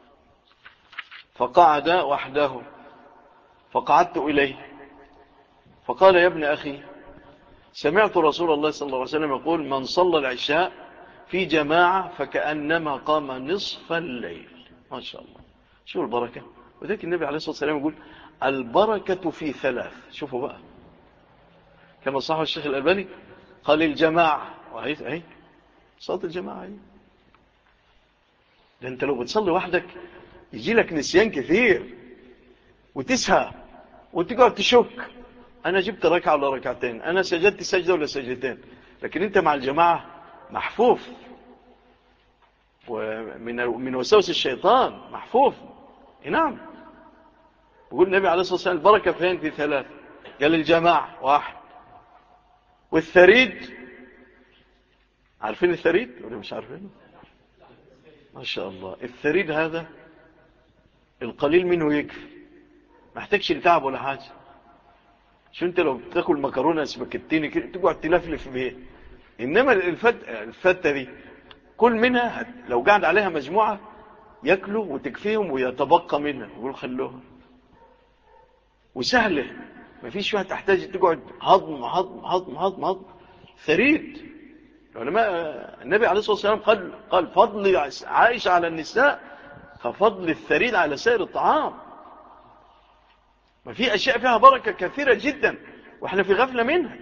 فقعد وحده، فقعدت إليه فقال يا ابن أخي سمعت رسول الله صلى الله عليه وسلم يقول من صلى العشاء في جماعة فكأنما قام نصف الليل. ما شاء الله، شو البركة. وذلك النبي عليه الصلاة والسلام يقول البركة في ثلاث. شوفوا بقى كما صحه الشيخ الألباني، قال الجماعة، وهي صلاة الجماعة هي. لأن أنت لو بتصلي وحدك يجي لك نسيان كثير وتسهى وتقعد تشك أنا جبت ركعة ولا ركعتين، أنا سجدت سجدة ولا سجدتين. لكن أنت مع الجماعة محفوف ومن وسوس الشيطان محفوف. نعم. يقول النبي عليه الصلاة والسلام البركة فين؟ في ثلاث. قال الجماعة واحد، والثريد، عارفين الثريد ولا مش عارفين؟ ما شاء الله. الثريد هذا القليل منه يكفي، ما احتاجش لتعب ولا حاجة. شو انت لو بتاكل مكرونة سباكيتيني كده تقعد تلفلف بيه، انما الفتة دي كل منها لو قاعد عليها مجموعة ياكلوا وتكفيهم ويتبقى منها يقول خلوها، وسهلة ما فيش واحد تحتاج تقعد هضم هضم هضم هضم هضم. ثريد. العلماء النبي عليه الصلاة والسلام قال فضل عائشة على النساء كفضل الثريد على سائر الطعام. ما في أشياء فيها بركة كثيرة جدا وإحنا في غفلة منها.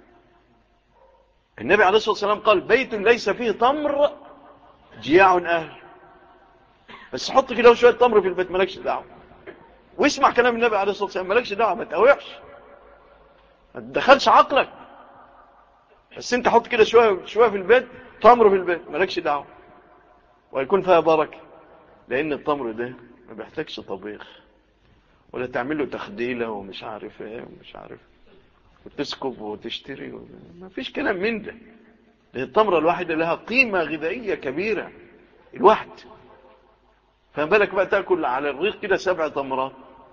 النبي عليه الصلاة والسلام قال بيت ليس فيه تمر جياع أهل. بس حط كده شوية تمر في البيت مالكش دعوة، واسمع كلام النبي عليه الصلاة والسلام مالكش دعوة، ما تقوحش، ما تدخلش عقلك، بس انت حط كده شوية في البيت تمر في البيت مالكش دعوة. ويكون فيها بركة، لأن التمر ده ما بيحتاجش طبيخ ولا تعمل له تخديلة ومش عارف ايه ومش عارف وتسكب وتشتري ما فيش كلام من ده. لأن التمرة الواحدة لها قيمة غذائية كبيرة الواحد، فما بالك بقى تأكل على الريق كده 7 تمرات.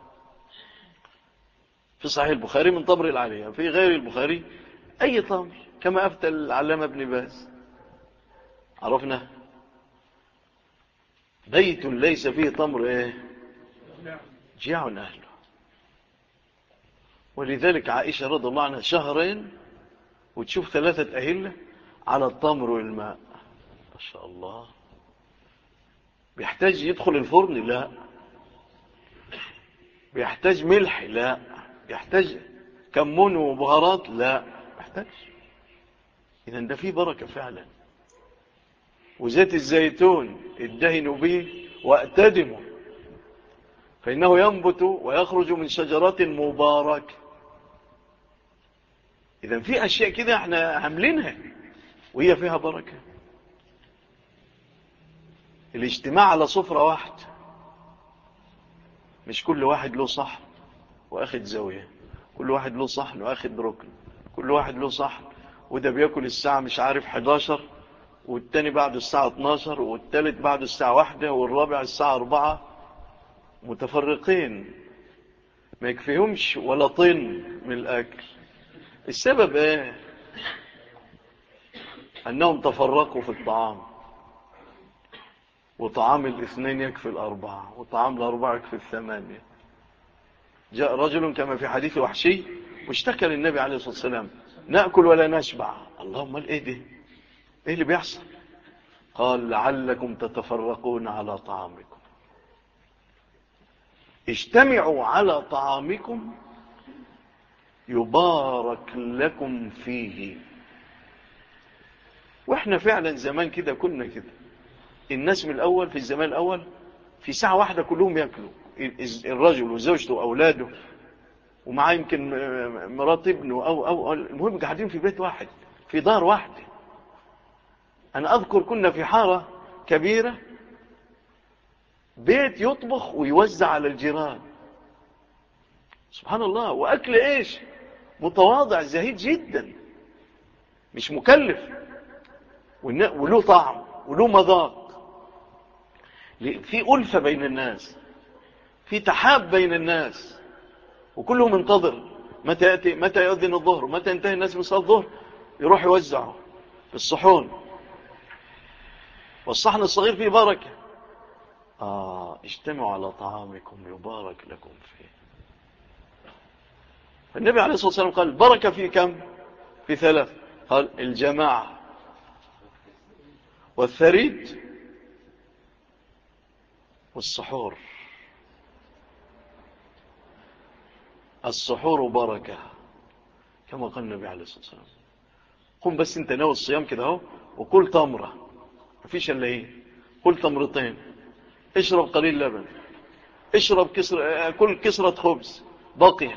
في صحيح البخاري من تمر العالية، في غير البخاري أي تمر، كما أفتى العلامة ابن باز. عرفنا بيت ليس فيه تمر ايه جيع أهله. ولذلك عائشة رضي الله عنها شهرين وتشوف 3 أهلة على التمر والماء، ما شاء الله. بيحتاج يدخل الفرن؟ لا. بيحتاج ملح؟ لا. بيحتاج كمون وبهارات؟ لا بيحتاج. إذن ده فيه بركة فعلا. وزيت الزيتون ادهنوا به واعتدموا فإنه ينبت ويخرج من شجرات مباركة. إذن في أشياء كده احنا عاملينها وهي فيها بركة. الاجتماع على سفرة واحدة، مش كل واحد له صحن واخد زاوية، كل واحد له صحن واخد ركن، كل واحد له صحن، وده بياكل الساعة مش عارف 11 والتاني بعد الساعة 12 والتالت بعد الساعة 1 والرابع الساعة 4، متفرقين ما يكفيهمش ولا طن من الأكل. السبب ايه؟ أنهم تفرقوا في الطعام، وطعام 2 يكفي 4، وطعام 4 يكفي 8. جاء رجل كما في حديث وحشي واشتكى للنبي عليه الصلاة والسلام: نأكل ولا نشبع. اللهم ايه ده؟ ايه اللي بيحصل؟ قال: لعلكم تتفرقون على طعامكم. اجتمعوا على طعامكم يبارك لكم فيه. واحنا فعلا زمان كده كنا كده. الناس من الأول في الزمان الأول في ساعة واحدة كلهم يأكلوا، الرجل وزوجته وأولاده ومعاه يمكن مرات ابنه أو المهم قاعدين في بيت واحد في دار واحدة. أنا أذكر كنا في حارة كبيرة، بيت يطبخ ويوزع على الجيران. سبحان الله. وأكل إيش؟ متواضع زهيد جدا، مش مكلف، وله طعم وله مذاق. في ألفة بين الناس، في تحاب بين الناس، وكله منتظر متى يؤذن الظهر ومتى ينتهي الناس من صلاة الظهر يروح يوزعوا الصحون، والصحن الصغير فيه بركة. اجتمعوا على طعامكم يبارك لكم فيه. فالنبي عليه الصلاة والسلام قال: بركة في كم؟ في 3. قال: الجماعة والثريد والسحور. السحور بركة كما قال النبي عليه الصلاة والسلام. قم بس انت ناوي الصيام كده اهو وكل تمرة، مفيش الا ايه، كل تمرتين، اشرب قليل لبن، اشرب كل كسرة خبز باقية،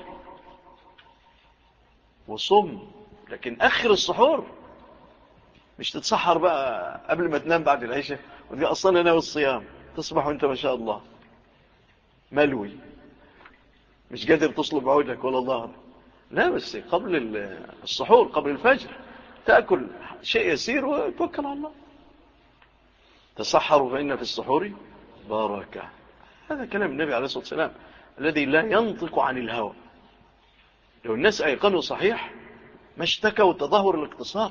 وصم. لكن اخر السحور، مش تتسحر بقى قبل ما تنام بعد العشاء وتقول اصلا انا والصيام، تصبح وانت ما شاء الله ملوي مش قادر تصلب عودك ولا ظهر. لا، بس قبل السحور قبل الفجر تأكل شيء يسير وتوكل على الله. تسحروا فإن في السحور بركة. هذا كلام النبي عليه الصلاة والسلام الذي لا ينطق عن الهوى. لو الناس أيقنوا صحيح ما اشتكوا تدهور الاقتصاد.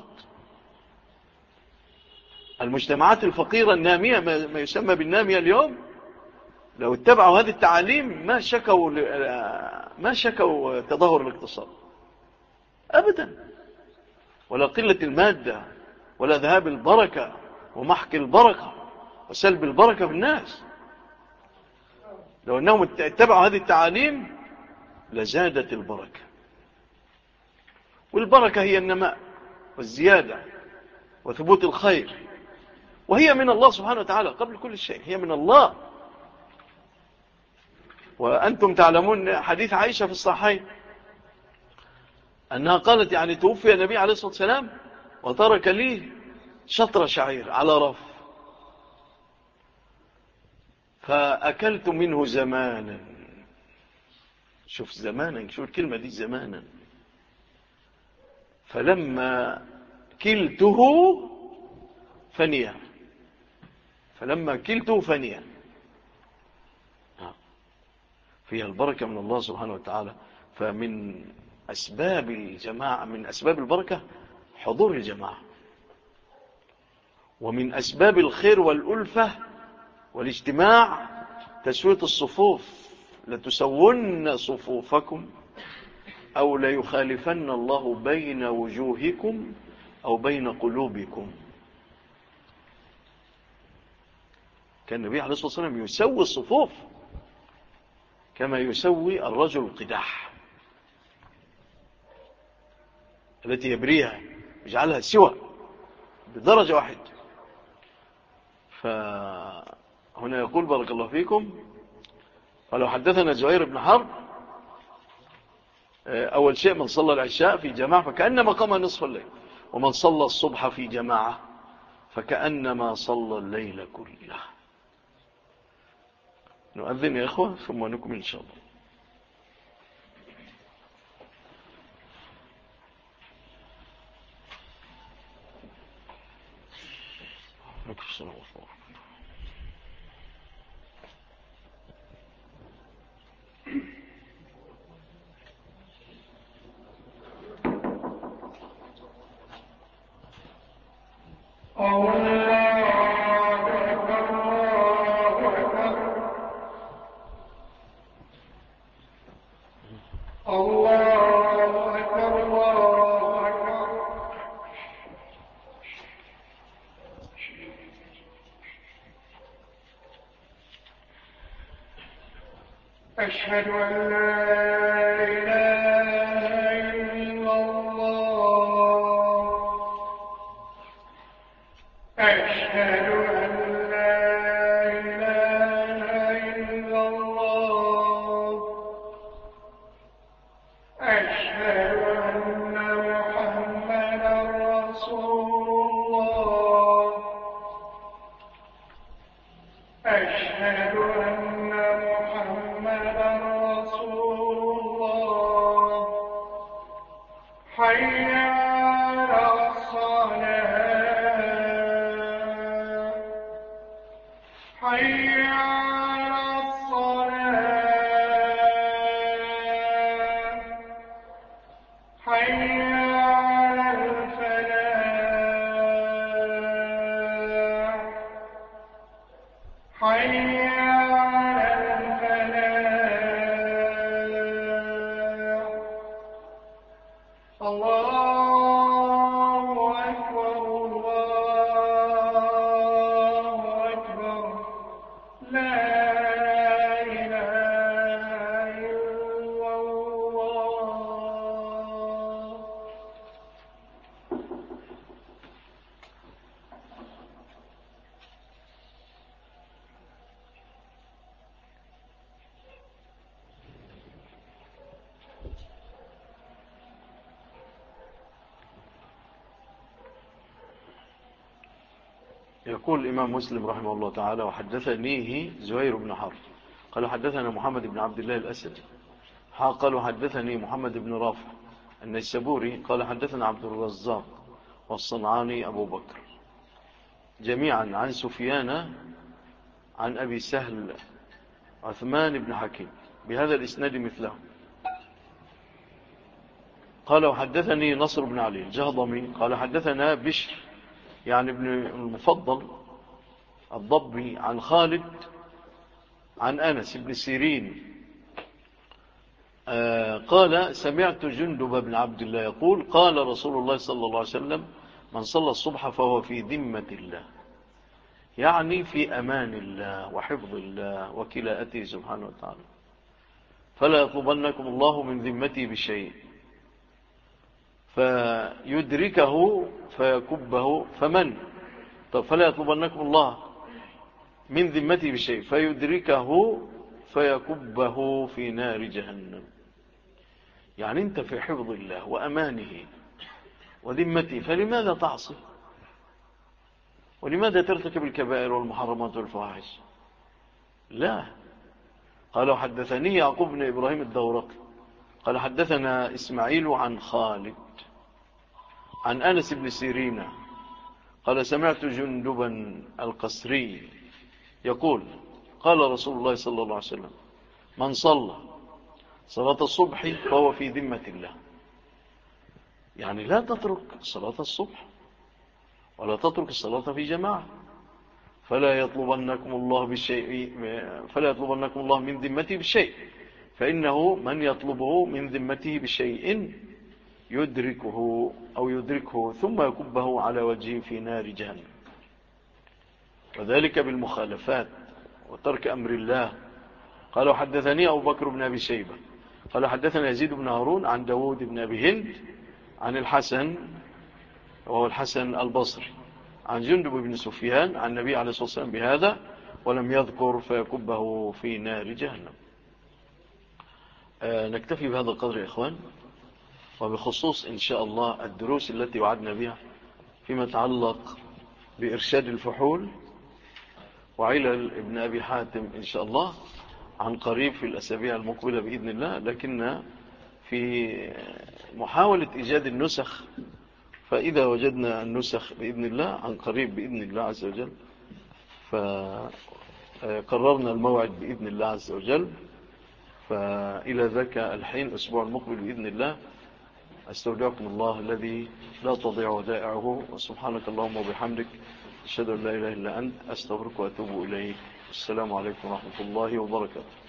المجتمعات الفقيرة النامية ما يسمى بالنامية اليوم، لو اتبعوا هذه التعاليم ما شكوا تدهور الاقتصاد أبدا، ولا قلة المادة، ولا ذهاب البركة ومحك البركة وسلب البركة في الناس. لو أنهم اتبعوا هذه التعاليم لزادت البركة. والبركة هي النماء والزيادة وثبوت الخير، وهي من الله سبحانه وتعالى قبل كل شيء، هي من الله. وأنتم تعلمون حديث عائشة في الصحيحين أنها قالت يعني توفي النبي عليه الصلاة والسلام وترك لي شطر شعير على رف. فأكلت منه زمانا. شوف زمانا، شوف الكلمة دي زمانا. فلما كلته فنيا، فلما كلته فنيا. فيها البركة من الله سبحانه وتعالى. فمن أسباب الجماعة، من أسباب البركة حضور الجماعة، ومن أسباب الخير والألفة والاجتماع تسوية الصفوف. لتسون صفوفكم أو ليخالفن الله بين وجوهكم أو بين قلوبكم. كان النبي عليه الصلاة والسلام يسوي الصفوف كما يسوي الرجل القداح التي يبريها، يجعلها سوى بدرجة واحدة. فهنا يقول بارك الله فيكم، ولو حدثنا زهير بن حرب أول شيء من صلى العشاء في جماعة فكأنما قام نصف الليل، ومن صلى الصبح في جماعة فكأنما صلى الليل كله. نؤذن يا إخوة ثم نكمل إن شاء الله. السلام عليكم. أشهد أن لا إله إلا الله. أشهد أن لا إله إلا الله. أشهد أن محمدا رسول الله. أشهد أن محمدا رسول الله. حي على الصلاة. حي على الصلاة. حي على الفلاح. حي على الفلاح. الله أكبر الله أكبر. لا إله إلا الله. يقول الإمام مسلم رحمه الله تعالى: وحدثنيه زهير بن حرب قال حدثنا محمد بن عبد الله الأسدي قال حدثني محمد بن رافع النيسابوري قال حدثنا عبد الرزاق والصنعاني أبو بكر جميعا عن سفيان عن أبي سهل عثمان بن حكيم بهذا الإسناد مثله. قال وحدثني نصر بن علي الجهضمي قال حدثنا بشر يعني ابن المفضل الضبي عن خالد عن أنس بن سيرين قال سمعت جندب بن عبد الله يقول قال رسول الله صلى الله عليه وسلم: من صلى الصبح فهو في ذمة الله، يعني في أمان الله وحفظ الله وكلاءته سبحانه وتعالى، فلا يطلبنكم الله من ذمته بشيء فيدركه فيكبه. فمن فلا يطلبنكم الله من ذمته بشيء فيدركه فيكبه في نار جهنم. يعني انت في حفظ الله وأمانه وذمته، فلماذا تعصي؟ ولماذا ترتكب الكبائر والمحرمات والفواحش؟ لا، قال حدثني يعقوب بن إبراهيم الدورقي قال حدثنا إسماعيل عن خالد عن أنس بن سيرين قال سمعت جندبا القسري يقول قال رسول الله صلى الله عليه وسلم من صلى صلاة الصبح فهو في ذمة الله. يعني لا تترك صلاة الصبح ولا تترك الصلاة في جماعة، فلا يطلبنكم الله من ذمته بشيء، فإنه من يطلبه من ذمته بشيء يدركه ثم يكبه على وجهه في نار جهنم، وذلك بالمخالفات وترك أمر الله. قال حدثني أبو بكر بن أبي شيبة قال حدثنا يزيد بن هارون عن داود بن أبي هند عن الحسن وهو الحسن البصري عن جندب بن سفيان عن النبي عليه الصلاة والسلام بهذا ولم يذكر فيكبه في نار جهنم. نكتفي بهذا القدر يا إخوان، وبخصوص إن شاء الله الدروس التي وعدنا بها فيما يتعلق بإرشاد الفحول وعلل ابن أبي حاتم إن شاء الله عن قريب في الأسابيع المقبلة بإذن الله، لكن في محاولة إيجاد النسخ، فإذا وجدنا النسخ بإذن الله عن قريب بإذن الله عز وجل فقررنا الموعد بإذن الله عز وجل، فإلى ذاك الحين أسبوع المقبل بإذن الله أستودعكم الله الذي لا تضيع ودائعه، وسبحانك اللهم وبحمدك أشهد أن لا إله إلا أنت أستغفرك وأتوب إليك. السلام عليكم ورحمة الله وبركاته.